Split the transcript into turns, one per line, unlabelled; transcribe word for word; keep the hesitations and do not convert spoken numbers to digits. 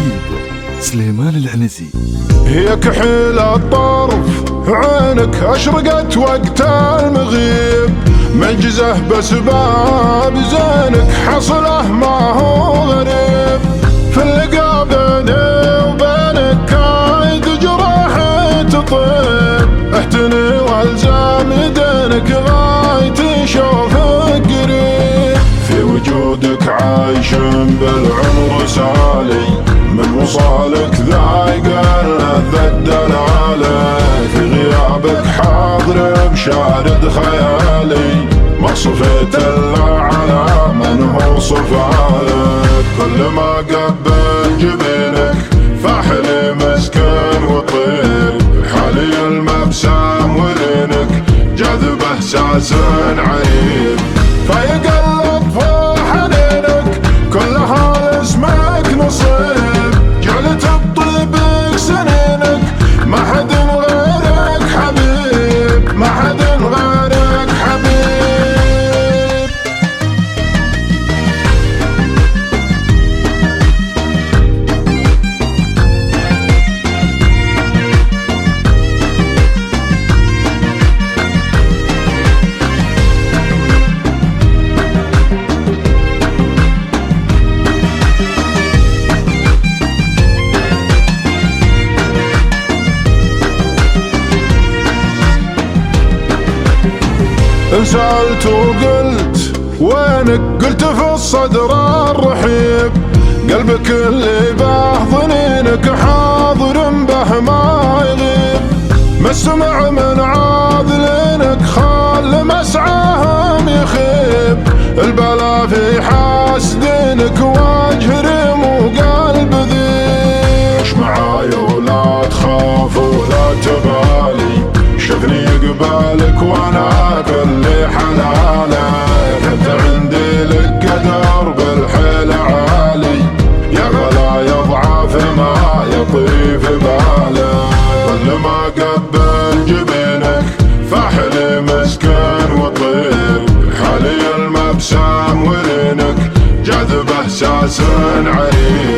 الجديد سليمان العنزي.
هي كحيل الطرف عينك أشرقت وقت المغيب، منجزه بسباب زينك حصله ما هو غريب. في اللقا بيني وبينك كايد جراحي تطيب، اهتني والزام يدينك غايتي شوفك قريب. في وجودك عايش بالعمر سالي، من وصالك ذايق اللذة الدلالة. في غيابك حاضر بشارد خيالي، ما صفيت الا على من هو صفالك. كل ما قبل جبينك فاحلي مسكن وطير، حالي المبسام ورينك جذب احساس عريب. فيقلب في حنينك كل هذا اسمك نصيب، جعلت بطيبك سنينك ما حد غيرك حبيب، ما حد غيرك حبيب. سألت وقلت وينك، قلت في الصدر الرحيب. قلبك اللي باه ظنينك حاضر به ما يغيب، ما استمع من عاذلينك خال مسعاهم يخيب. البلا في حاسدينك وجه ريم وقلب ذيب. ايش معاي ولا تخاف ولا تبالي، شفني قبالك وانا كل حلالة. انت عندي لك قدر بالحيل عالي، يا غلا يضعف ما يطيف باله. كل ما قبل جبينك فاحلي مسكن وطير، حالي المبسام ورينك جذب احساس عريب.